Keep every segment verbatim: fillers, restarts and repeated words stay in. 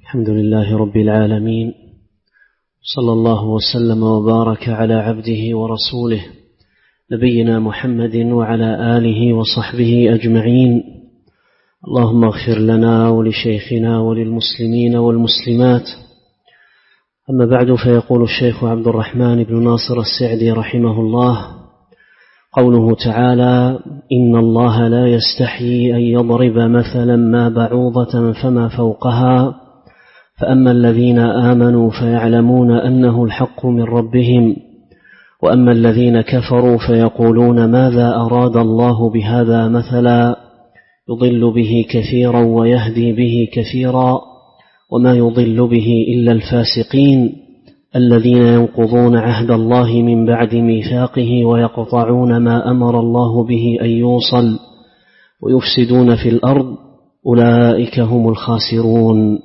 الحمد لله رب العالمين، صلى الله وسلم وبارك على عبده ورسوله نبينا محمد وعلى آله وصحبه أجمعين. اللهم اغفر لنا ولشيخنا وللمسلمين والمسلمات. أما بعد، فيقول الشيخ عبد الرحمن بن ناصر السعدي رحمه الله: قوله تعالى: إن الله لا يستحيي أن يضرب مثلا ما بعوضة فما فوقها، فأما الذين آمنوا فيعلمون أنه الحق من ربهم، وأما الذين كفروا فيقولون ماذا أراد الله بهذا مثلا، يضل به كثيرا ويهدي به كثيرا، وما يضل به إلا الفاسقين الذين ينقضون عهد الله من بعد ميثاقه ويقطعون ما أمر الله به أن يوصل ويفسدون في الأرض، أولئك هم الخاسرون.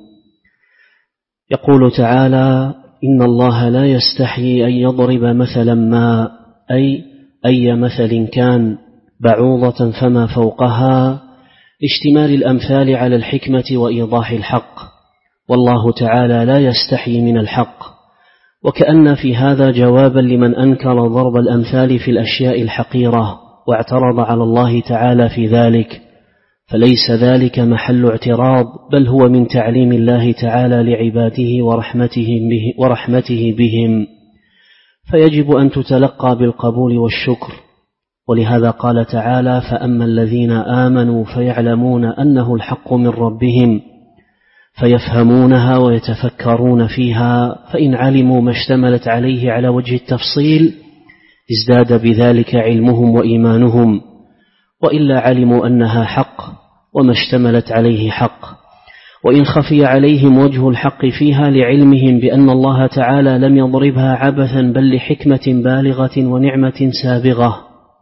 يقول تعالى: إن الله لا يستحيي أن يضرب مثلا ما، أي أي مثل كان، بعوضة فما فوقها، اشتمال الأمثال على الحكمة وإيضاح الحق، والله تعالى لا يستحيي من الحق. وكأن في هذا جوابا لمن أنكر ضرب الأمثال في الأشياء الحقيرة واعترض على الله تعالى في ذلك، فليس ذلك محل اعتراض، بل هو من تعليم الله تعالى لعباده ورحمته, به ورحمته بهم، فيجب أن تتلقى بالقبول والشكر. ولهذا قال تعالى: فأما الذين آمنوا فيعلمون أنه الحق من ربهم، فيفهمونها ويتفكرون فيها، فإن علموا ما اشتملت عليه على وجه التفصيل ازداد بذلك علمهم وإيمانهم، وإلا علموا أنها حق وما اشتملت عليه حق. وإن خفي عليهم وجه الحق فيها لعلمهم بأن الله تعالى لم يضربها عبثا بل لحكمة بالغة ونعمة سابغة.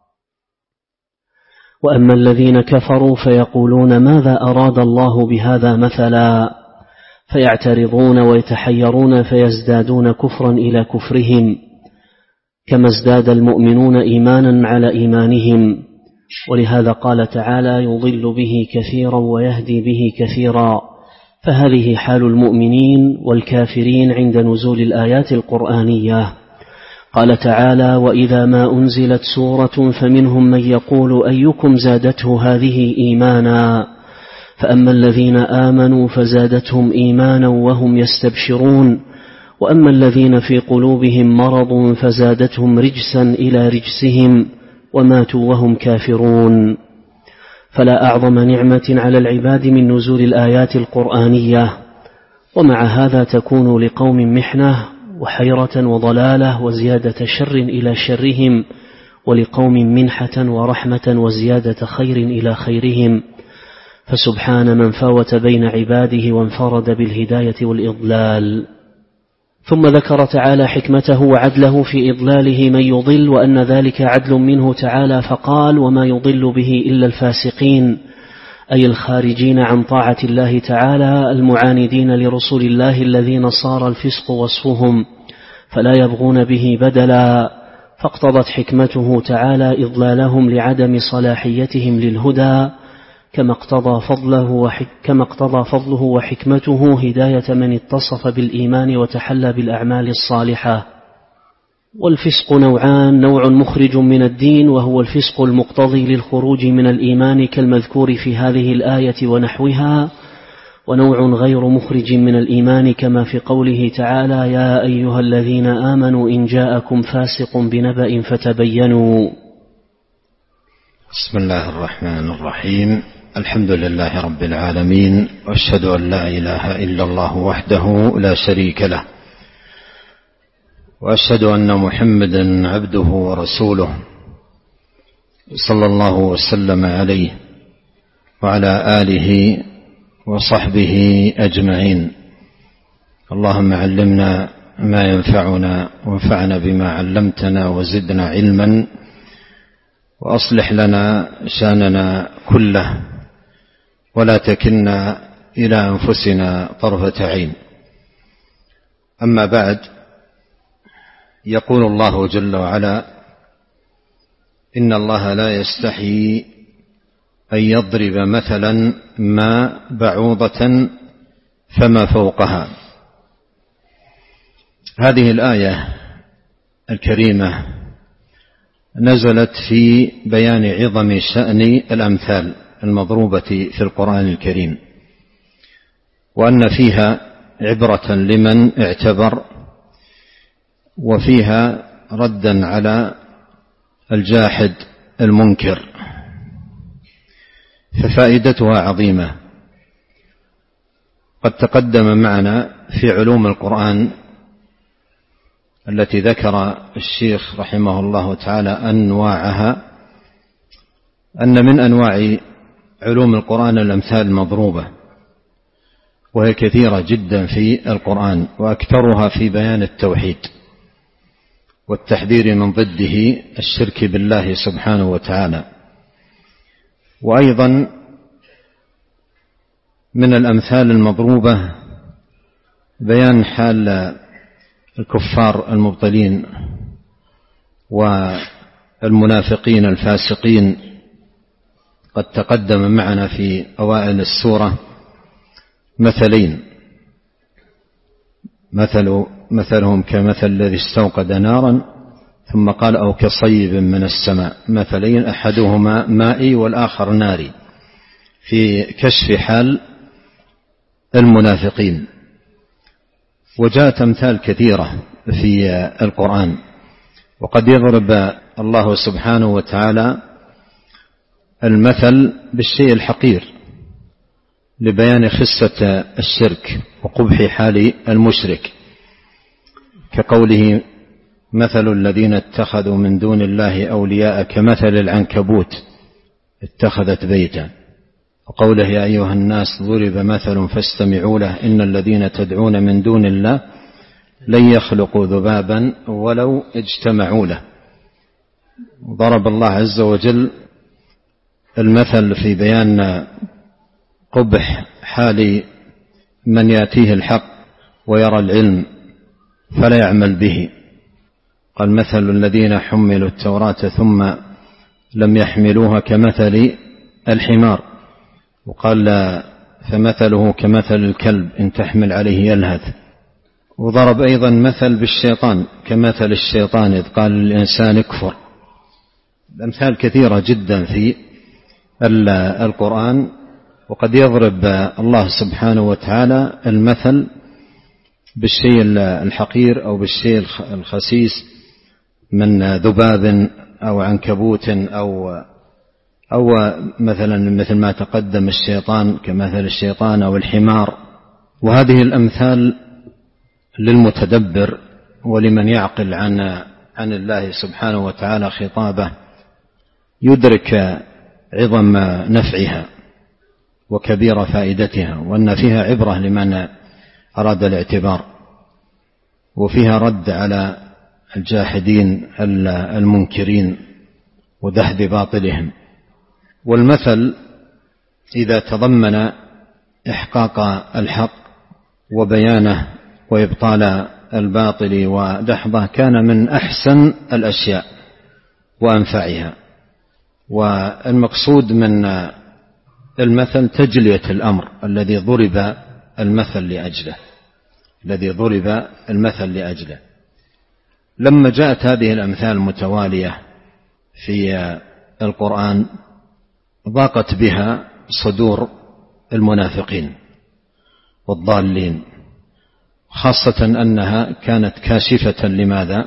وأما الذين كفروا فيقولون ماذا أراد الله بهذا مثلا، فيعترضون ويتحيرون فيزدادون كفرا إلى كفرهم، كما ازداد المؤمنون إيمانا على إيمانهم. ولهذا قال تعالى: يضل به كثيرا ويهدي به كثيرا. فهذه حال المؤمنين والكافرين عند نزول الآيات القرآنية. قال تعالى: وإذا ما أنزلت سورة فمنهم من يقول أيكم زادته هذه إيمانا، فأما الذين آمنوا فزادتهم إيمانا وهم يستبشرون، وأما الذين في قلوبهم مرض فزادتهم رجسا إلى رجسهم وماتوا وهم كافرون. فلا أعظم نعمة على العباد من نزول الآيات القرآنية، ومع هذا تكون لقوم محنة وحيرة وضلالة وزيادة شر إلى شرهم، ولقوم منحة ورحمة وزيادة خير إلى خيرهم. فسبحان من فاوت بين عباده وانفرد بالهداية والإضلال. ثم ذكر تعالى حكمته وعدله في إضلاله من يضل، وأن ذلك عدل منه تعالى، فقال: وما يضل به إلا الفاسقين، أي الخارجين عن طاعة الله تعالى، المعاندين لرسول الله الذين صار الفسق وصفهم، فلا يبغون به بدلا. فاقتضت حكمته تعالى إضلالهم لعدم صلاحيتهم للهدى، كما اقتضى فضله, وحك كما اقتضى فضله وحكمته هداية من اتصف بالإيمان وتحلى بالأعمال الصالحة. والفسق نوعان: نوع مخرج من الدين وهو الفسق المقتضي للخروج من الإيمان كالمذكور في هذه الآية ونحوها، ونوع غير مخرج من الإيمان كما في قوله تعالى: يا أيها الذين آمنوا إن جاءكم فاسق بنبأ فتبينوا. بسم الله الرحمن الرحيم. الحمد لله رب العالمين، وأشهد أن لا إله إلا الله وحده لا شريك له، وأشهد أن محمدا عبده ورسوله، صلى الله وسلم عليه وعلى آله وصحبه أجمعين. اللهم علمنا ما ينفعنا وانفعنا بما علمتنا وزدنا علما، وأصلح لنا شأننا كله، ولا تكلنا إلى أنفسنا طرفة عين. أما بعد، يقول الله جل وعلا: إن الله لا يستحيي أن يضرب مثلا ما بعوضة فما فوقها. هذه الآية الكريمة نزلت في بيان عظم شأن الأمثال المضروبة في القرآن الكريم، وأن فيها عبرة لمن اعتبر، وفيها ردا على الجاحد المنكر، ففائدتها عظيمة. قد تقدم معنا في علوم القرآن التي ذكر الشيخ رحمه الله تعالى أنواعها، أن من أنواع علوم القرآن الأمثال المضروبة، وهي كثيرة جدا في القرآن، وأكثرها في بيان التوحيد والتحذير من ضده الشرك بالله سبحانه وتعالى. وأيضا من الأمثال المضروبة بيان حال الكفار المبطلين والمنافقين الفاسقين. قد تقدم معنا في أوائل السورة مثلين، مثل مثلهم كمثل الذي استوقد نارا ثم قال أو كصيب من السماء، مثلين أحدهما مائي والآخر ناري، في كشف حال المنافقين. وجاءت أمثال كثيرة في القرآن، وقد يضرب الله سبحانه وتعالى المثل بالشيء الحقير لبيان خسة الشرك وقبح حال المشرك، كقوله مثل الذين اتخذوا من دون الله أولياء كمثل العنكبوت اتخذت بيتا، وقوله يا أيها الناس ضرب مثل فاستمعوا له إن الذين تدعون من دون الله لن يخلقوا ذبابا ولو اجتمعوا له. ضرب الله عز وجل المثل في بيان قبح حال من يأتيه الحق ويرى العلم فلا يعمل به، قال مثل الذين حملوا التوراة ثم لم يحملوها كمثل الحمار، وقال فمثله كمثل الكلب إن تحمل عليه يلهث. وضرب أيضا مثل بالشيطان كمثل الشيطان إذ قال للإنسان اكفر. الأمثال كثيرة جدا في القرآن، وقد يضرب الله سبحانه وتعالى المثل بالشيء الحقير أو بالشيء الخسيس من ذباب أو عنكبوت أو أو مثلا مثل ما تقدم الشيطان كمثل الشيطان أو الحمار. وهذه الأمثال للمتدبر ولمن يعقل عن عن الله سبحانه وتعالى خطابه يدرك عظم نفعها وكبير فائدتها، وأن فيها عبرة لمن أراد الاعتبار، وفيها رد على الجاحدين المنكرين ودحض باطلهم. والمثل إذا تضمن إحقاق الحق وبيانه وإبطال الباطل ودحضه كان من أحسن الأشياء وأنفعها. والمقصود من المثل تجلية الأمر الذي ضرب المثل لأجله الذي ضرب المثل لأجله. لما جاءت هذه الأمثال المتوالية في القرآن ضاقت بها صدور المنافقين والضالين، خاصة أنها كانت كاشفة لماذا؟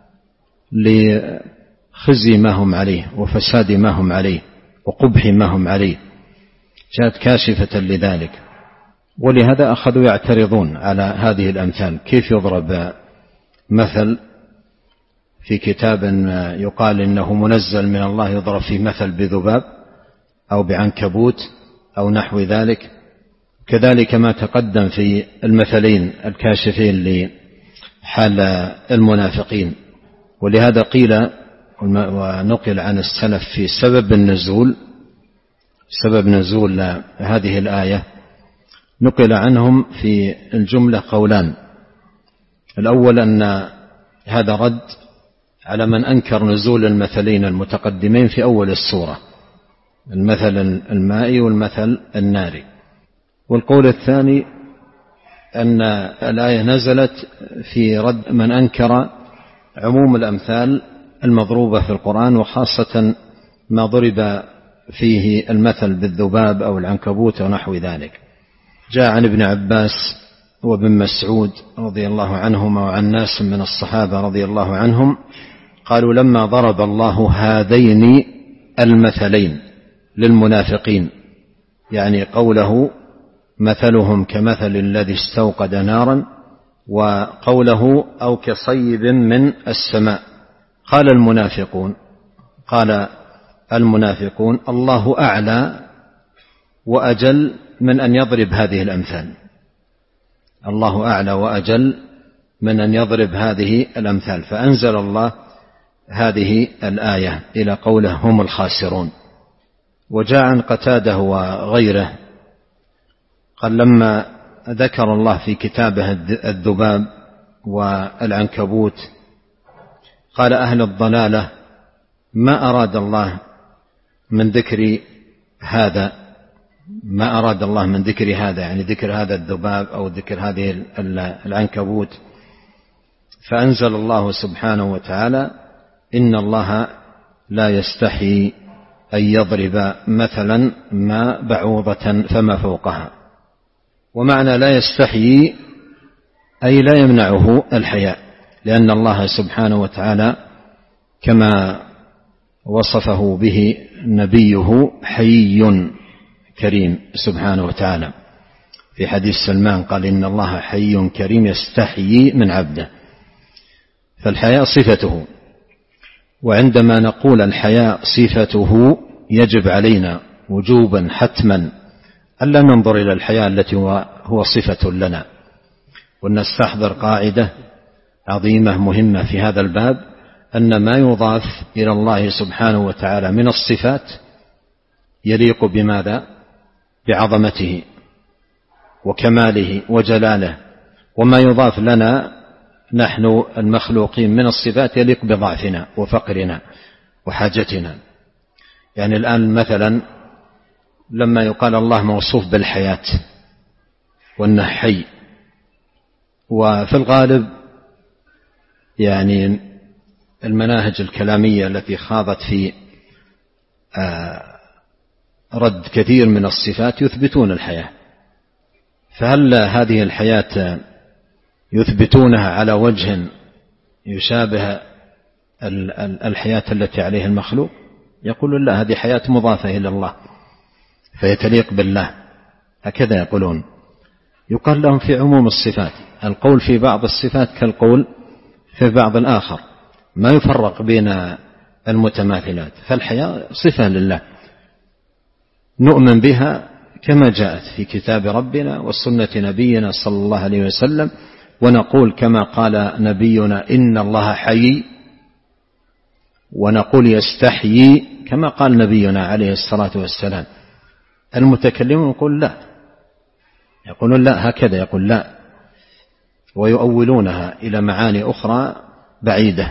لخزي ما هم عليه وفساد ما هم عليه وقبح ما هم عليه، جاءت كاشفة لذلك. ولهذا أخذوا يعترضون على هذه الأمثال، كيف يضرب مثل في كتاب يقال إنه منزل من الله يضرب فيه مثل بذباب أو بعنكبوت أو نحو ذلك، كذلك ما تقدم في المثلين الكاشفين لحال المنافقين. ولهذا قيل ونقل عن السلف في سبب النزول سبب نزول هذه الآية، نقل عنهم في الجملة قولان. الأول أن هذا رد على من أنكر نزول المثلين المتقدمين في أول السورة، المثل المائي والمثل الناري. والقول الثاني أن الآية نزلت في رد من أنكر عموم الأمثال المضروبة في القرآن، وخاصة ما ضرب فيه المثل بالذباب أو العنكبوت ونحو ذلك. جاء عن ابن عباس وابن مسعود رضي الله عنهما وعن ناس من الصحابة رضي الله عنهم قالوا لما ضرب الله هذين المثلين للمنافقين، يعني قوله مثلهم كمثل الذي استوقد نارا، وقوله أو كصيب من السماء، قال المنافقون قال المنافقون الله أعلى وأجل من أن يضرب هذه الأمثال، الله أعلى وأجل من أن يضرب هذه الأمثال، فأنزل الله هذه الآية إلى قوله هم الخاسرون. وجاء عن قتادة وغيره قال لما ذكر الله في كتابه الذباب والعنكبوت قال أهل الضلالة ما أراد الله من ذكر هذا ما أراد الله من ذكر هذا يعني ذكر هذا الذباب أو ذكر هذه العنكبوت، فأنزل الله سبحانه وتعالى إن الله لا يستحي أن يضرب مثلا ما بعوضة فما فوقها. ومعنى لا يستحي أي لا يمنعه الحياء، لأن الله سبحانه وتعالى كما وصفه به نبيه حيي كريم سبحانه وتعالى في حديث سلمان قال إن الله حي كريم يستحيي من عبده، فالحياء صفته. وعندما نقول الحياء صفته يجب علينا وجوبا حتما ألا ننظر إلى الحياء التي هو صفة لنا، ونستحضر قاعدة عظيمة مهمة في هذا الباب، أن ما يضاف إلى الله سبحانه وتعالى من الصفات يليق بماذا؟ بعظمته وكماله وجلاله، وما يضاف لنا نحن المخلوقين من الصفات يليق بضعفنا وفقرنا وحاجتنا. يعني الآن مثلا لما يقال الله موصوف بالحياة وأنه حي، وفي الغالب يعني المناهج الكلامية التي خاضت في رد كثير من الصفات يثبتون الحياة، فهل هذه الحياة يثبتونها على وجه يشابه الحياة التي عليها المخلوق؟ يقولون لا، هذه حياة مضافة إلى الله فيتليق بالله، هكذا يقولون. يقال لهم في عموم الصفات، القول في بعض الصفات كالقول في بعض الآخر، ما يفرق بين المتماثلات، فالحياة صفة لله نؤمن بها كما جاءت في كتاب ربنا وسنة نبينا صلى الله عليه وسلم، ونقول كما قال نبينا إن الله حي، ونقول يستحيي كما قال نبينا عليه الصلاة والسلام. المتكلمون يقول لا، يقولون لا هكذا، يقول لا، ويؤولونها إلى معاني أخرى بعيدة.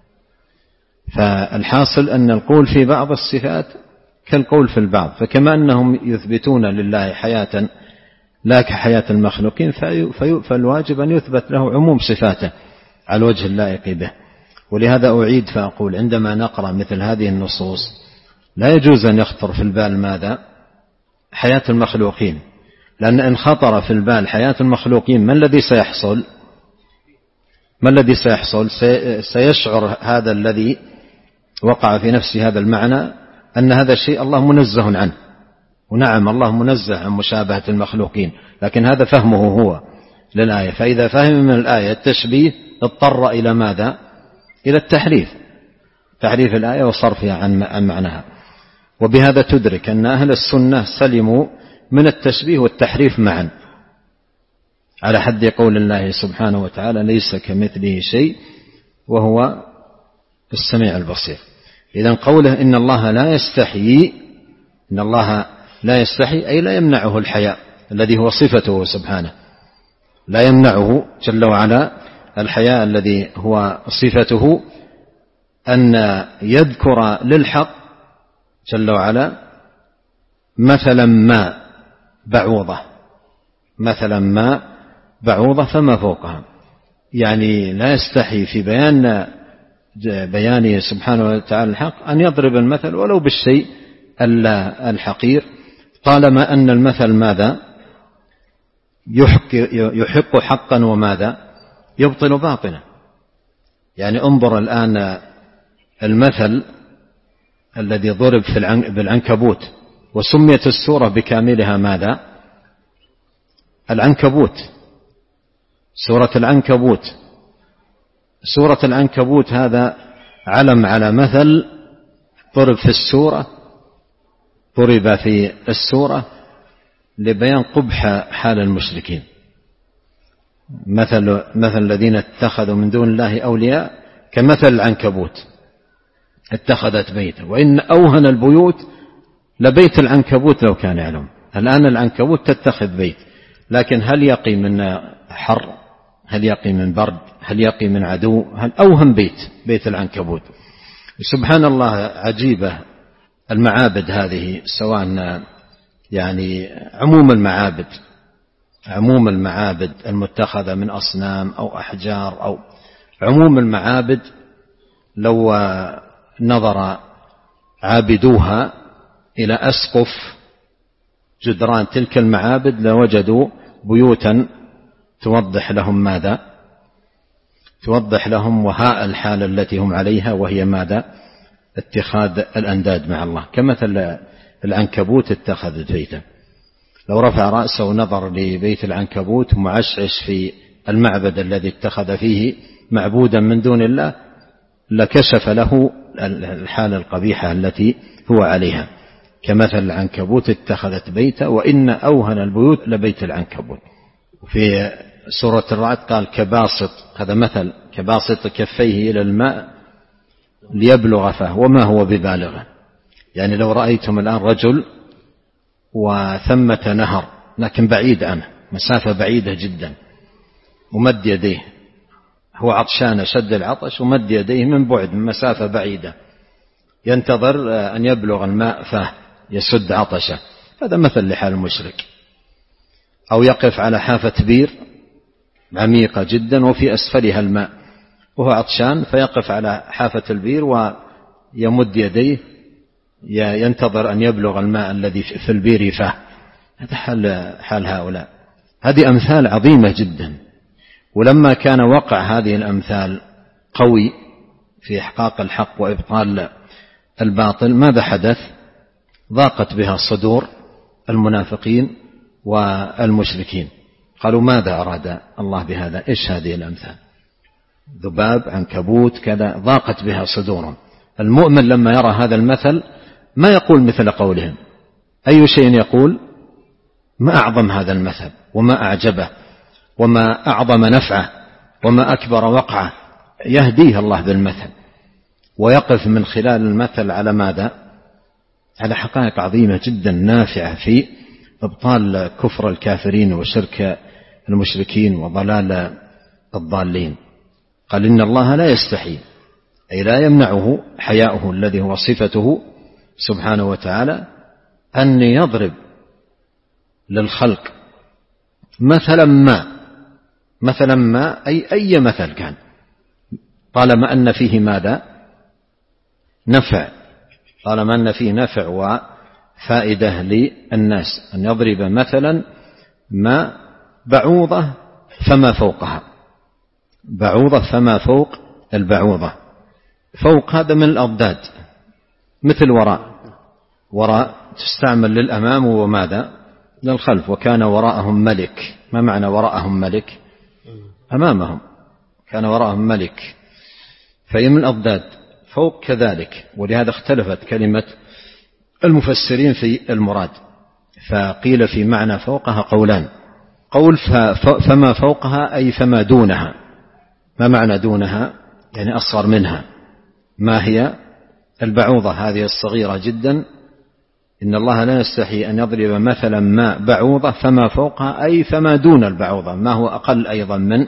فالحاصل أن القول في بعض الصفات كالقول في البعض، فكما أنهم يثبتون لله حياة لا كحياة المخلوقين، فالواجب أن يثبت له عموم صفاته على الوجه اللائق به. ولهذا أعيد فأقول عندما نقرأ مثل هذه النصوص لا يجوز أن يخطر في البال ماذا؟ حياة المخلوقين، لأن إن خطر في البال حياة المخلوقين ما الذي سيحصل؟ ما الذي سيحصل؟ سيشعر هذا الذي وقع في نفسه هذا المعنى أن هذا الشيء الله منزه عنه، ونعم الله منزه عن مشابهة المخلوقين، لكن هذا فهمه هو للآية. فإذا فهم من الآية التشبيه اضطر إلى ماذا؟ إلى التحريف، تحريف الآية وصرفها عن معناها. وبهذا تدرك أن أهل السنة سلموا من التشبيه والتحريف معا، على حد قول الله سبحانه وتعالى ليس كمثله شيء وهو السميع البصير. إذن قوله إن الله لا يستحيي، إن الله لا يستحي أي لا يمنعه الحياء الذي هو صفته سبحانه، لا يمنعه جل وعلا الحياء الذي هو صفته، أن يذكر للحق جل وعلا مثلا ما بعوضة، مثلا ما بعوضة فما فوقها، يعني لا يستحي في بيان بيانه سبحانه وتعالى الحق أن يضرب المثل ولو بالشيء الحقير، طالما أن المثل ماذا يحق حقا وماذا يبطل باطلا. يعني انظر الآن المثل الذي ضرب في بالعنكبوت، وسميت السورة بكاملها ماذا؟ العنكبوت، سورة العنكبوت. سورة العنكبوت هذا علم على مثل ضرب في السورة، ضرب في السورة لبيان قبح حال المشركين. مثل مثل الذين اتخذوا من دون الله أولياء كمثل العنكبوت اتخذت بيتا وإن أوهن البيوت لبيت العنكبوت لو كان يعلم. الآن العنكبوت تتخذ بيت، لكن هل يقي من حر؟ هل يقي من برد؟ هل يقي من عدو؟ هل أوهن بيت بيت العنكبوت. سبحان الله، عجيبة المعابد هذه، سواء يعني عموم المعابد عموم المعابد المتخذة من أصنام أو أحجار أو عموم المعابد، لو نظر عابدوها إلى أسقف جدران تلك المعابد لوجدوا بيوتا توضح لهم ماذا؟ توضح لهم وهاء الحال التي هم عليها، وهي ماذا؟ اتخاذ الأنداد مع الله، كمثل العنكبوت اتخذت بيتا. لو رفع رأسه ونظر لبيت العنكبوت معشعش في المعبد الذي اتخذ فيه معبودا من دون الله لكشف له الحالة القبيحة التي هو عليها، كمثل العنكبوت اتخذت بيتا وإن أوهن البيوت لبيت العنكبوت. في سورة الرعد قال كباسط، هذا مثل، كباسط كفيه إلى الماء ليبلغ فاه وما هو ببالغه. يعني لو رأيتم الآن رجل وثمة نهر لكن بعيد عنه، مسافة بعيدة جدا، ومد يديه، هو عطشان شد العطش ومد يديه من بعد من مسافة بعيدة ينتظر أن يبلغ الماء فاه يسد عطشه، هذا مثل لحال المشرك. أو يقف على حافة بير عميقة جدا وفي أسفلها الماء وهو عطشان، فيقف على حافة البير ويمد يديه ينتظر أن يبلغ الماء الذي في البير فاه. هذا حال, حال هؤلاء. هذه أمثال عظيمة جدا. ولما كان وقع هذه الأمثال قوي في إحقاق الحق وإبطال الباطل، ماذا حدث؟ ضاقت بها صدور المنافقين والمشركين، قالوا ماذا أراد الله بهذا؟ إيش هذه الأمثال؟ ذباب، عنكبوت، كذا، ضاقت بها صدورهم. المؤمن لما يرى هذا المثل ما يقول مثل قولهم، أي شيء يقول ما أعظم هذا المثل وما أعجبه وما أعظم نفعه وما أكبر وقعه. يهديه الله بالمثل ويقف من خلال المثل على ماذا؟ على حقائق عظيمة جدا نافعة في إبطال كفر الكافرين وشرك المشركين وضلال الضالين. قال إن الله لا يستحي، أي لا يمنعه حياؤه الذي هو صفته سبحانه وتعالى، أن يضرب للخلق مثلا ما مثلا ما أي أي مثل كان، طالما أن فيه ماذا؟ نفع، طالما أن فيه نفع وفائدة للناس، أن يضرب مثلا ما بعوضة فما فوقها، بعوضة فما فوق البعوضة. فوق هذا من الأضداد، مثل وراء، وراء تستعمل للأمام وماذا؟ للخلف. وكان وراءهم ملك، ما معنى وراءهم ملك؟ أمامهم كان وراءهم ملك، فهي من الأضداد. فوق كذلك، ولهذا اختلفت كلمة المفسرين في المراد، فقيل في معنى فوقها قولان. قول فما فوقها أي فما دونها. ما معنى دونها؟ يعني أصغر منها. ما هي؟ البعوضة هذه الصغيرة جدا. إن الله لا يستحي أن يضرب مثلا ما بعوضة فما فوقها أي فما دون البعوضة، ما هو أقل أيضا من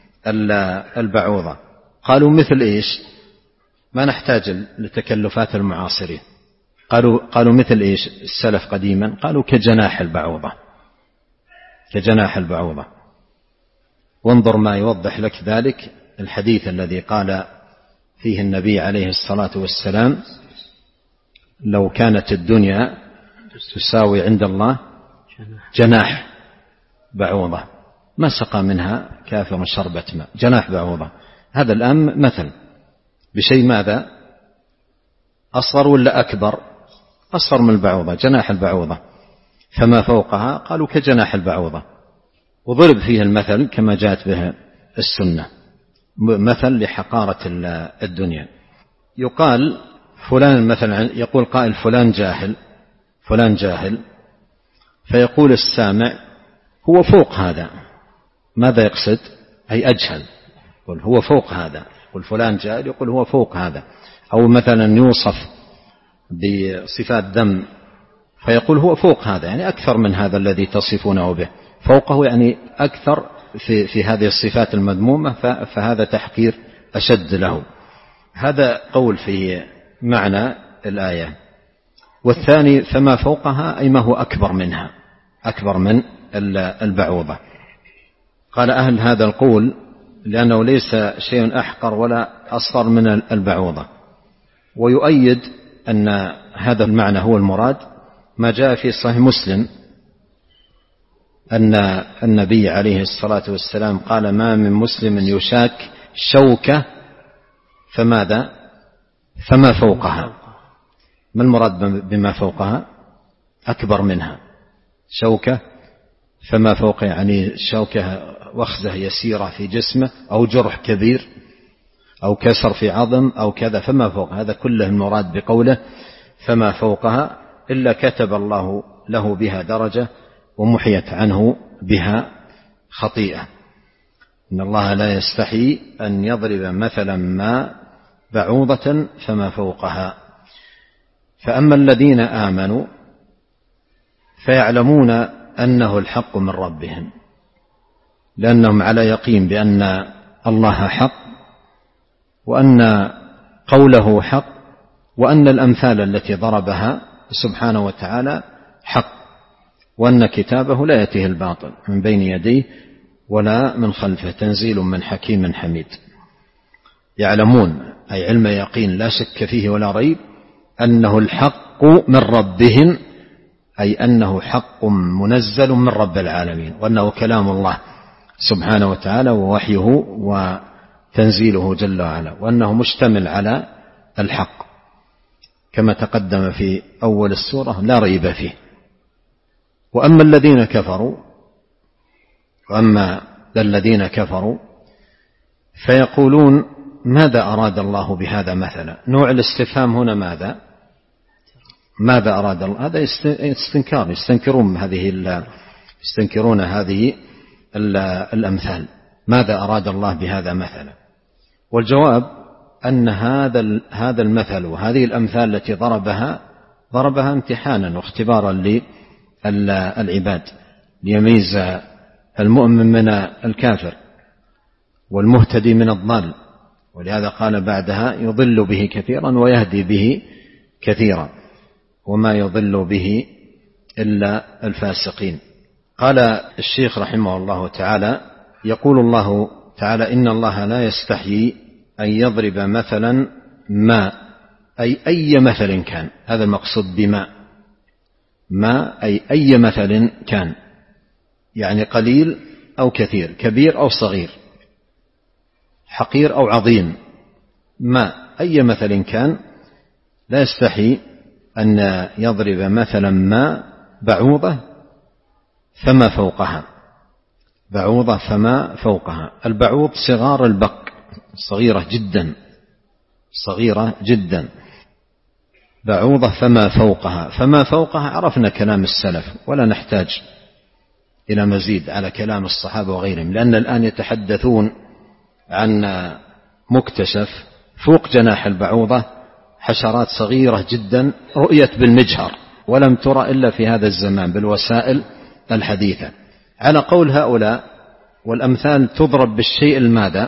البعوضة. قالوا مثل إيش؟ ما نحتاج لتكلفات المعاصرين. قالوا قالوا مثل إيش السلف قديما؟ قالوا كجناح البعوضة، كجناح البعوضة. وانظر ما يوضح لك ذلك الحديث الذي قال فيه النبي عليه الصلاة والسلام: لو كانت الدنيا تساوي عند الله جناح بعوضة ما سقى منها كافر شربة ماء. جناح بعوضة، هذا الآن مثل بشيء ماذا؟ أصغر ولا أكبر؟ أصغر من البعوضة، جناح البعوضة، فما فوقها قالوا كجناح البعوضة. وضرب فيه المثل كما جاءت به السنة، مثل لحقارة الدنيا. يقال فلان مثلا، يقول قائل فلان جاهل، فلان جاهل، فيقول السامع هو فوق هذا. ماذا يقصد؟ أي أجهل، يقول هو فوق هذا. يقول فلان جاهل، يقول هو فوق هذا. أو مثلا يوصف بصفات ذم فيقول هو فوق هذا، يعني أكثر من هذا الذي تصفونه به. فوقه يعني أكثر في, في هذه الصفات المذمومة، فهذا تحقير أشد له. هذا قول في معنى الآية. والثاني فما فوقها أي ما هو أكبر منها، أكبر من البعوضة. قال أهل هذا القول لأنه ليس شيء أحقر ولا أصغر من البعوضة. ويؤيد أن هذا المعنى هو المراد ما جاء في صحيح مسلم أن النبي عليه الصلاة والسلام قال: ما من مسلم يشاك شوكة فماذا؟ فما فوقها. ما المراد بما فوقها؟ أكبر منها. شوكة فما فوق يعني شوكة وخزة يسيرة في جسمه، أو جرح كبير، أو كسر في عظم، أو كذا، فما فوق. هذا كله المراد بقوله فما فوقها، إلا كتب الله له بها درجة ومحيت عنه بها خطيئة. إن الله لا يستحي أن يضرب مثلا ما بعوضة فما فوقها. فأما الذين آمنوا فيعلمون أنه الحق من ربهم، لأنهم على يقين بأن الله حق، وأن قوله حق، وأن الأمثال التي ضربها سبحانه وتعالى حق، وأن كتابه لا يأتيه الباطل من بين يديه ولا من خلفه، تنزيل من حكيم حميد. يعلمون أي علم يقين لا شك فيه ولا ريب أنه الحق من ربهم، أي أنه حق منزل من رب العالمين، وأنه كلام الله سبحانه وتعالى ووحيه وتنزيله جل وعلا، وأنه مشتمل على الحق كما تقدم في أول السورة لا ريب فيه. وأما الذين كفروا وأما الذين كفروا فيقولون ماذا أراد الله بهذا مثلا. نوع الاستفهام هنا ماذا؟ ماذا أراد الله؟ هذا استنكار، يستنكرون هذه يستنكرون هذه الأمثال. ماذا أراد الله بهذا مثلا؟ والجواب أن هذا هذا المثل وهذه الأمثال التي ضربها ضربها امتحانا واختبارا للعباد، ليميز المؤمن من الكافر والمهتدي من الضال. ولهذا قال بعدها يضل به كثيرا ويهدي به كثيرا، وما يضل به إلا الفاسقين. قال الشيخ رحمه الله تعالى: يقول الله تعالى: إن الله لا يستحيي أن يضرب مثلا ما، أي أي مثل كان. هذا المقصود بما، ما أي أي مثل كان، يعني قليل أو كثير، كبير أو صغير، حقير أو عظيم. ما أي مثل كان لا يستحي أن يضرب مثلا ما بعوضة فما فوقها. بعوضة فما فوقها. البعوض صغار البق، صغيرة جدا، صغيرة جدا. بعوضة فما فوقها. فما فوقها عرفنا كلام السلف ولا نحتاج إلى مزيد على كلام الصحابة وغيرهم، لأن الآن يتحدثون عن مكتشف فوق جناح البعوضة، حشرات صغيرة جدا رؤيت بالمجهر ولم ترى إلا في هذا الزمان بالوسائل الحديثة. على قول هؤلاء والأمثال تضرب بالشيء الماذا؟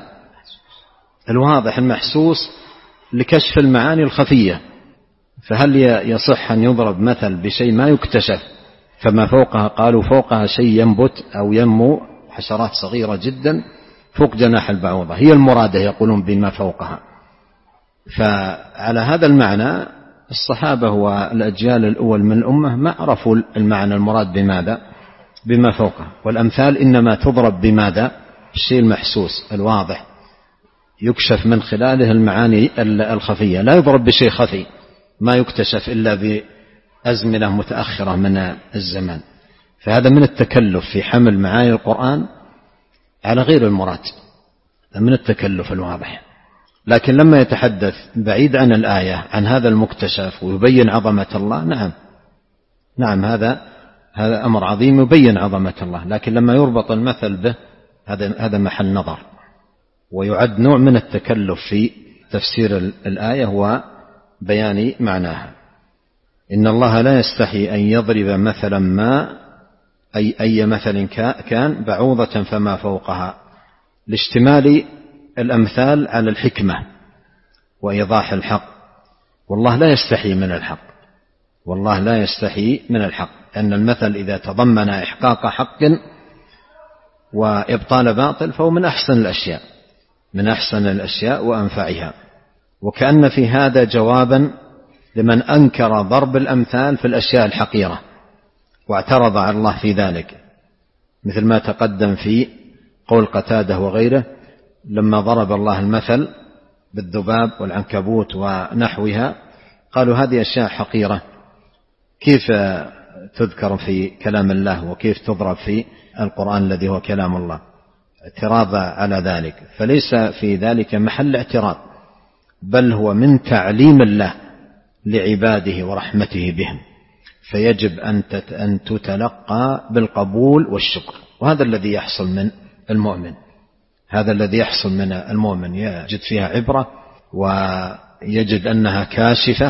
الواضح المحسوس لكشف المعاني الخفية. فهل يصح أن يضرب مثل بشيء ما يكتشف؟ فما فوقها قالوا فوقها شيء ينبت أو ينمو، حشرات صغيرة جدا فوق جناح البعوضة، هي المرادة يقولون بما فوقها. فعلى هذا المعنى الصحابة والأجيال الأول من الأمة ما عرفوا المعنى المراد بماذا بما فوقها. والأمثال إنما تضرب بماذا؟ الشيء المحسوس الواضح يكشف من خلاله المعاني الخفية، لا يضرب بشيء خفي ما يكتشف إلا بأزمنة متأخرة من الزمان. فهذا من التكلف في حمل معاني القرآن على غير المراد، من التكلف الواضح. لكن لما يتحدث بعيد عن الآية عن هذا المكتشف ويبين عظمة الله، نعم نعم هذا هذا أمر عظيم يبين عظمة الله، لكن لما يربط المثل به هذا هذا محل نظر، ويعد نوع من التكلف في تفسير الآية وبيان معناها. إن الله لا يستحي أن يضرب مثلا ما أي أي مثل كان بعوضة فما فوقها، لاشتمال الأمثال على الحكمة وإيضاح الحق. والله لا يستحي من الحق، والله لا يستحي من الحق، أن المثل إذا تضمن إحقاق حق وإبطال باطل فهو من أحسن الأشياء من أحسن الأشياء وأنفعها. وكأن في هذا جوابا لمن أنكر ضرب الأمثال في الأشياء الحقيرة واعترض على الله في ذلك، مثل ما تقدم في قول قتادة وغيره لما ضرب الله المثل بالذباب والعنكبوت ونحوها، قالوا هذه أشياء حقيرة كيف تذكر في كلام الله وكيف تضرب في القرآن الذي هو كلام الله، اعتراض على ذلك. فليس في ذلك محل اعتراض، بل هو من تعليم الله لعباده ورحمته بهم، فيجب أن تتلقى بالقبول والشكر. وهذا الذي يحصل من المؤمن، هذا الذي يحصل من المؤمن، يجد فيها عبرة ويجد أنها كاشفة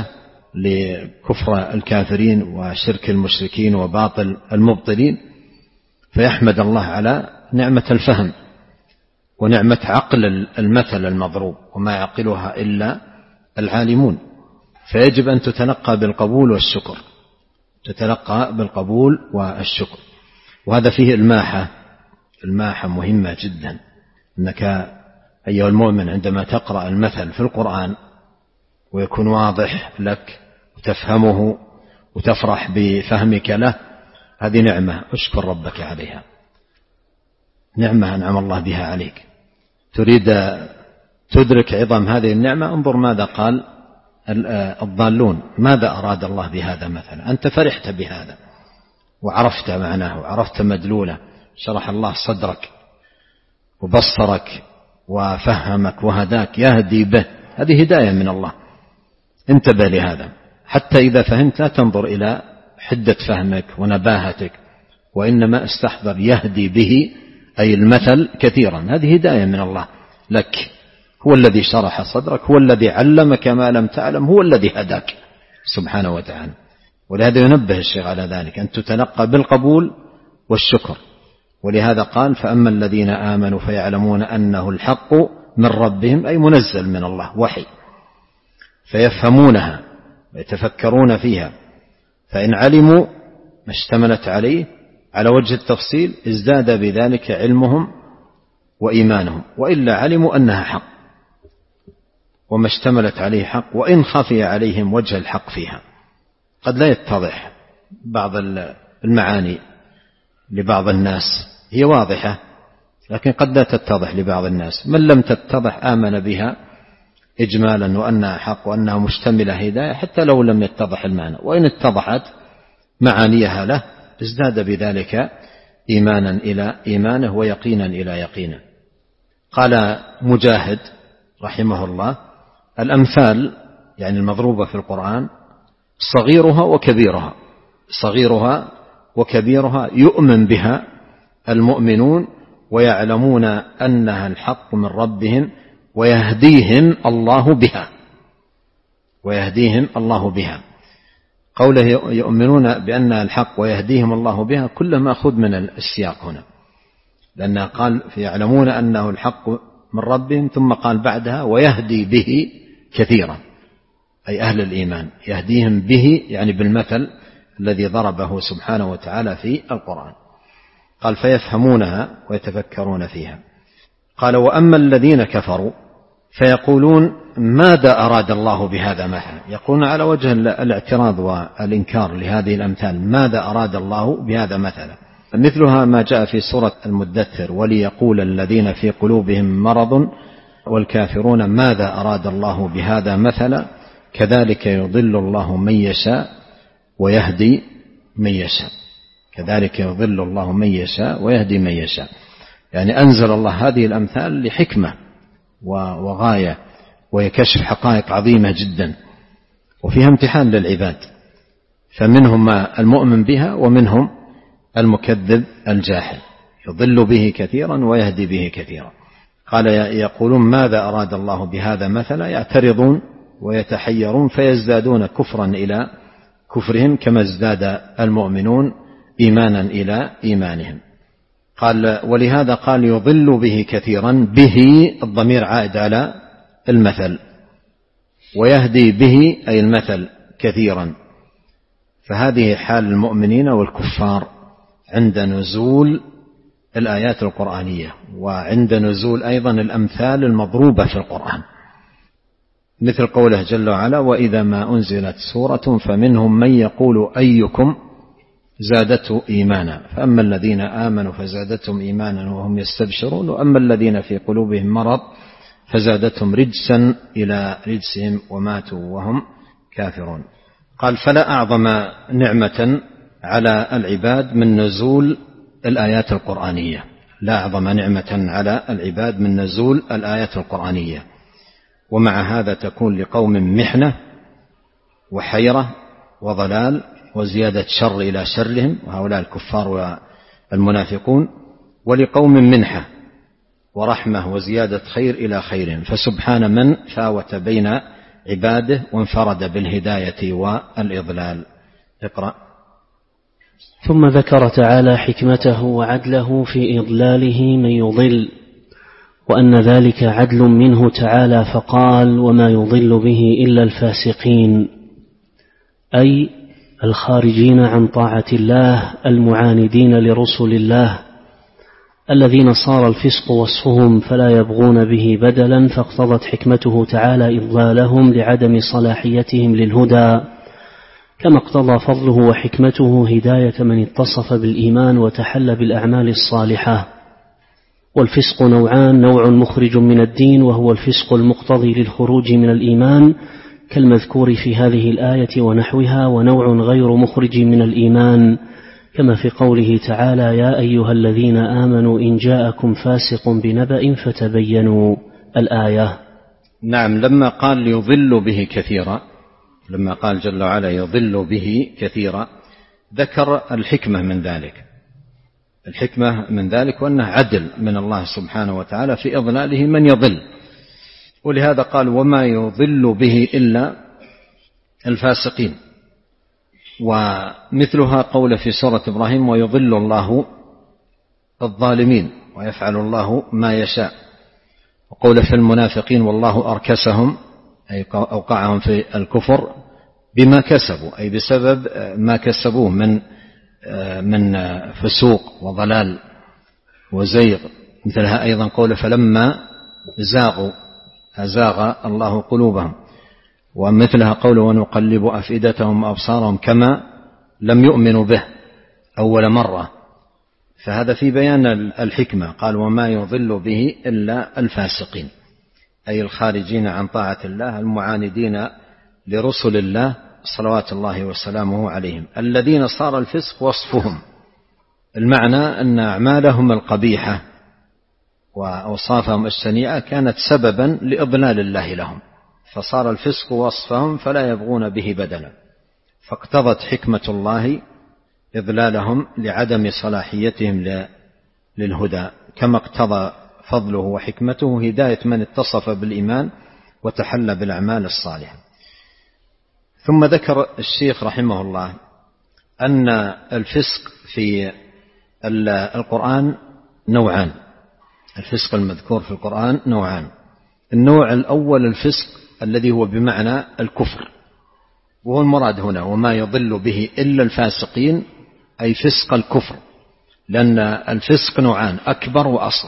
لكفر الكافرين وشرك المشركين وباطل المبطلين، فيحمد الله على نعمة الفهم ونعمة عقل المثل المضروب، وما يعقلها إلا العالمون. فيجب أن تتلقى بالقبول والشكر، تتلقى بالقبول والشكر. وهذا فيه الماحة، الماحة مهمة جدا، أنك أيها المؤمن عندما تقرأ المثل في القرآن ويكون واضح لك وتفهمه وتفرح بفهمك له، هذه نعمة اشكر ربك عليها، نعمة أنعم الله بها عليك. تريد تدرك عظم هذه النعمة، انظر ماذا قال الضالون، ماذا أراد الله بهذا مثلا. أنت فرحت بهذا وعرفت معناه وعرفت مدلوله، شرح الله صدرك وبصرك وفهمك وهداك، يهدي به، هذه هداية من الله. انتبه لهذا، حتى إذا فهمت لا تنظر إلى حدة فهمك ونباهتك، وإنما استحضر يهدي به أي المثل كثيرا، هذه هداية من الله لك. هو الذي شرح صدرك، هو الذي علمك ما لم تعلم، هو الذي هداك سبحانه وتعالى. ولهذا ينبه الشيخ على ذلك، أن تتلقى بالقبول والشكر. ولهذا قال فأما الذين آمنوا فيعلمون أنه الحق من ربهم، أي منزل من الله وحي، فيفهمونها ويتفكرون فيها، فإن علموا ما اشتملت عليه على وجه التفصيل ازداد بذلك علمهم وإيمانهم، وإلا علموا أنها حق وما اشتملت عليه حق، وإن خفي عليهم وجه الحق فيها. قد لا يتضح بعض المعاني لبعض الناس، هي واضحة لكن قد لا تتضح لبعض الناس. من لم تتضح آمن بها إجمالا وأنها حق وأنها مشتملة هداية، حتى لو لم يتضح المعنى، وإن اتضحت معانيها له ازداد بذلك إيمانا إلى إيمانه ويقينا إلى يقينه. قال مجاهد رحمه الله الأمثال يعني المضروبة في القرآن صغيرها وكبيرها، صغيرها وكبيرها يؤمن بها المؤمنون ويعلمون أنها الحق من ربهم، ويهديهم الله بها، ويهديهم الله بها. قوله يؤمنون بأنها الحق ويهديهم الله بها كل ما أخذ من السياق هنا، لأنه قال يعلمون أنه الحق من ربهم، ثم قال بعدها ويهدي به كثيرا، أي أهل الإيمان يهديهم به، يعني بالمثل الذي ضربه سبحانه وتعالى في القرآن. قال فيفهمونها ويتفكرون فيها. قال وأما الذين كفروا فيقولون ماذا أراد الله بهذا مثلا، يقولون على وجه الاعتراض والإنكار لهذه الأمثال، ماذا أراد الله بهذا مثلا. مثلها ما جاء في سورة المدثر وليقول الذين في قلوبهم مرض والكافرون ماذا أراد الله بهذا مثلا كذلك يضل الله من يشاء ويهدي من يشاء، كذلك يضل الله من يشاء ويهدي من يشاء. يعني أنزل الله هذه الأمثال لحكمة وغاية، ويكشف حقائق عظيمة جدا، وفيها امتحان للعباد، فمنهم المؤمن بها ومنهم المكذب الجاحد، يضل به كثيرا ويهدي به كثيرا. قال يقولون ماذا أراد الله بهذا مثلا، يعترضون ويتحيرون فيزدادون كفرا إلى كفرهم كما ازداد المؤمنون إيمانا إلى إيمانهم. قال ولهذا قال يضل به كثيرا، به الضمير عائد على المثل، ويهدي به أي المثل كثيرا. فهذه حال المؤمنين والكفار عند نزول الآيات القرآنية، وعند نزول أيضا الأمثال المضروبة في القرآن، مثل قوله جل وعلا وإذا ما أنزلت سورة فمنهم من يقول أيكم زادته إيمانا، فأما الذين آمنوا فزادتهم إيمانا وهم يستبشرون، وأما الذين في قلوبهم مرض فزادتهم رجسا إلى رجسهم وماتوا وهم كافرون. قال فلا أعظم نعمة على العباد من نزول الآيات القرآنية، لا أعظم نعمة على العباد من نزول الآيات القرآنية. ومع هذا تكون لقوم محنة وحيرة وضلال وزيادة شر إلى شرهم، وهؤلاء الكفار والمنافقون، ولقوم منحة ورحمة وزيادة خير إلى خيرهم. فسبحان من فاوت بين عباده وانفرد بالهداية والإضلال. اقرأ. ثم ذكر تعالى حكمته وعدله في إضلاله من يضل، وأن ذلك عدل منه تعالى، فقال وما يضل به إلا الفاسقين، أي الخارجين عن طاعة الله المعاندين لرسل الله، الذين صار الفسق وصفهم فلا يبغون به بدلا، فاقتضت حكمته تعالى إضلالهم لعدم صلاحيتهم للهدى، كما اقتضى فضله وحكمته هداية من اتصف بالإيمان وتحلى بالأعمال الصالحة. والفسق نوعان، نوع مخرج من الدين وهو الفسق المقتضي للخروج من الإيمان كالمذكور في هذه الآية ونحوها، ونوع غير مخرج من الإيمان كما في قوله تعالى يا أيها الذين آمنوا إن جاءكم فاسق بنبأ فتبينوا الآية. نعم، لما قال يضل به كثيرا، لما قال جل وعلا يضل به كثيرا، ذكر الحكمة من ذلك، الحكمة من ذلك وأنه عدل من الله سبحانه وتعالى في إضلاله من يضل. ولهذا قال وما يضل به إلا الفاسقين. ومثلها قول في سورة إبراهيم ويضل الله الظالمين ويفعل الله ما يشاء. وقول في المنافقين والله أركسهم أي أوقعهم في الكفر بما كسبوا، أي بسبب ما كسبوه من من فسوق وضلال وزيغ. مثلها أيضا قول فلما زاغوا أزاغ الله قلوبهم. ومثلها قول ونقلب أفئدتهم وأبصارهم كما لم يؤمنوا به أول مرة. فهذا في بيان الحكمة. قال وما يضل به إلا الفاسقين، أي الخارجين عن طاعة الله المعاندين لرسل الله صلوات الله وسلامه عليهم، الذين صار الفسق وصفهم. المعنى أن أعمالهم القبيحة وأوصافهم الشنيعة كانت سببا لإضلال الله لهم، فصار الفسق وصفهم فلا يبغون به بدلا، فاقتضت حكمة الله إضلالهم لعدم صلاحيتهم للهدى، كما اقتضى فضله وحكمته هداية من اتصف بالإيمان وتحلى بالأعمال الصالحة. ثم ذكر الشيخ رحمه الله أن الفسق في القرآن نوعان، الفسق المذكور في القرآن نوعان. النوع الأول الفسق الذي هو بمعنى الكفر، وهو المراد هنا وما يضل به إلا الفاسقين، أي فسق الكفر، لأن الفسق نوعان أكبر وأصغر.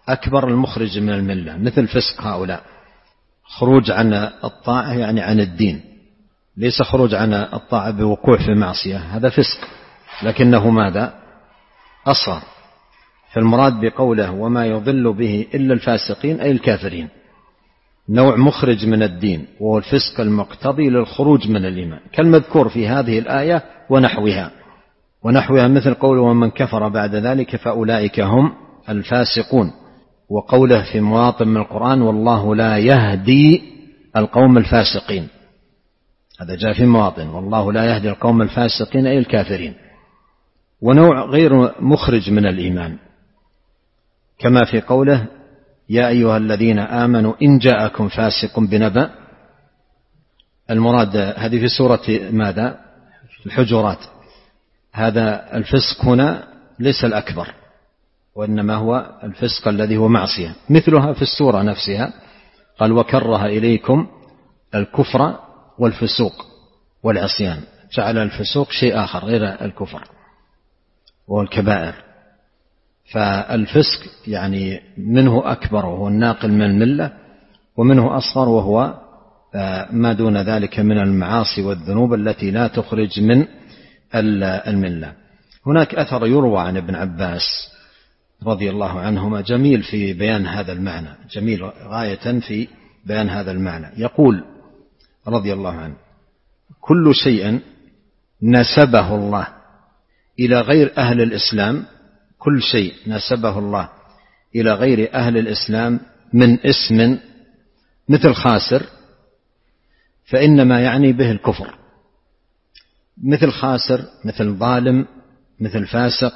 أكبر المخرج من الملة، مثل فسق هؤلاء، خروج عن الطاعة يعني عن الدين، ليس خروج عن الطاعة بوقوع في معصية، هذا فسق لكنه ماذا؟ أصغر. فالمراد بقوله وما يضل به إلا الفاسقين أي الكافرين، نوع مخرج من الدين، وهو الفسق المقتضي للخروج من الإيمان، كالمذكور في هذه الآية ونحوها ونحوها مثل قوله ومن كفر بعد ذلك فأولئك هم الفاسقون، وقوله في مواطن من القرآن والله لا يهدي القوم الفاسقين، هذا جاء في مواطن، والله لا يهدي القوم الفاسقين أي الكافرين. ونوع غير مخرج من الإيمان كما في قوله يا أيها الذين آمنوا إن جاءكم فاسق بنبأ، المراد هذه في سورة ماذا؟ الحجرات. هذا الفسق هنا ليس الأكبر، وإنما هو الفسق الذي هو معصية، مثلها في السورة نفسها قال وكره إليكم الكفر والفسوق والعصيان، جعل الفسوق شيء آخر غير الكفر وهو الكبائر. فالفسق يعني منه أكبر وهو الناقل من الملة، ومنه أصغر وهو ما دون ذلك من المعاصي والذنوب التي لا تخرج من الملة. هناك أثر يروى عن ابن عباس رضي الله عنهما جميل في بيان هذا المعنى، جميل غاية في بيان هذا المعنى. يقول رضي الله عنه كل شيء نسبه الله إلى غير أهل الإسلام، كل شيء نسبه الله إلى غير أهل الإسلام من اسم مثل خاسر فإنما يعني به الكفر، مثل خاسر، مثل ظالم، مثل فاسق،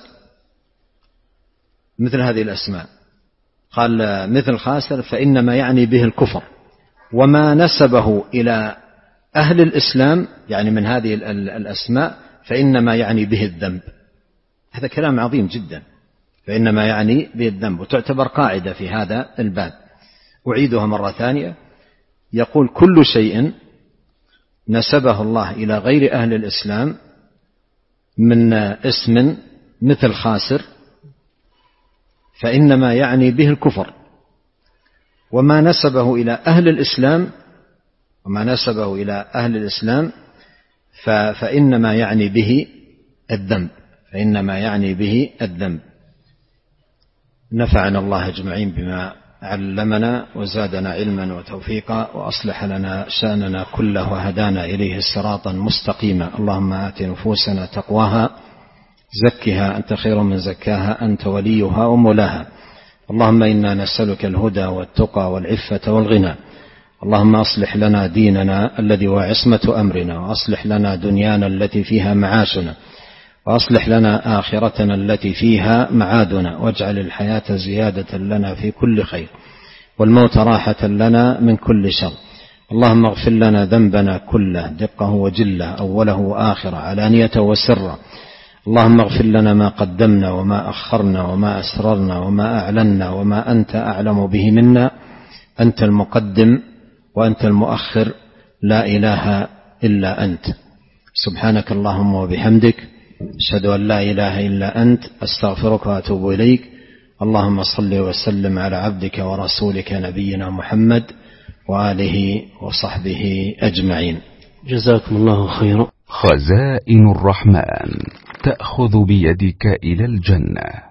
مثل هذه الأسماء. قال مثل خاسر فإنما يعني به الكفر، وما نسبه إلى أهل الإسلام يعني من هذه الأسماء فإنما يعني به الذنب. هذا كلام عظيم جدا، فإنما يعني به الذنب، وتعتبر قاعدة في هذا الباب. أعيدها مرة ثانية، يقول كل شيء نسبه الله إلى غير أهل الإسلام من اسم مثل خاسر فإنما يعني به الكفر، وما نسبه إلى أهل الإسلام وما نسبه إلى أهل الإسلام فإنما يعني به الذنب، فإنما يعني به الذنب. نفعنا الله أجمعين بما علمنا وزادنا علما وتوفيقا، وأصلح لنا شأننا كله وهدانا إليه صراطا مستقيما. اللهم آت نفوسنا تقواها زكها أنت خير من زكاها أنت وليها ومولاها. اللهم إنا نسألك الهدى والتقى والعفة والغنى. اللهم أصلح لنا ديننا الذي هو عصمة أمرنا، وأصلح لنا دنيانا التي فيها معاشنا، وأصلح لنا آخرتنا التي فيها معادنا، واجعل الحياة زيادة لنا في كل خير والموت راحة لنا من كل شر. اللهم اغفر لنا ذنبنا كله دقه وجله أوله وآخره علانيته وسره. اللهم اغفر لنا ما قدمنا وما أخرنا وما أسررنا وما أعلنا وما أنت أعلم به منا، أنت المقدم وأنت المؤخر، لا إله إلا أنت. سبحانك اللهم وبحمدك، أشهد أن لا إله إلا أنت، أستغفرك وأتوب إليك. اللهم صل وسلم على عبدك ورسولك نبينا محمد وآله وصحبه أجمعين. جزاكم الله خيرا. خزائن الرحمن تأخذ بيدك إلى الجنة.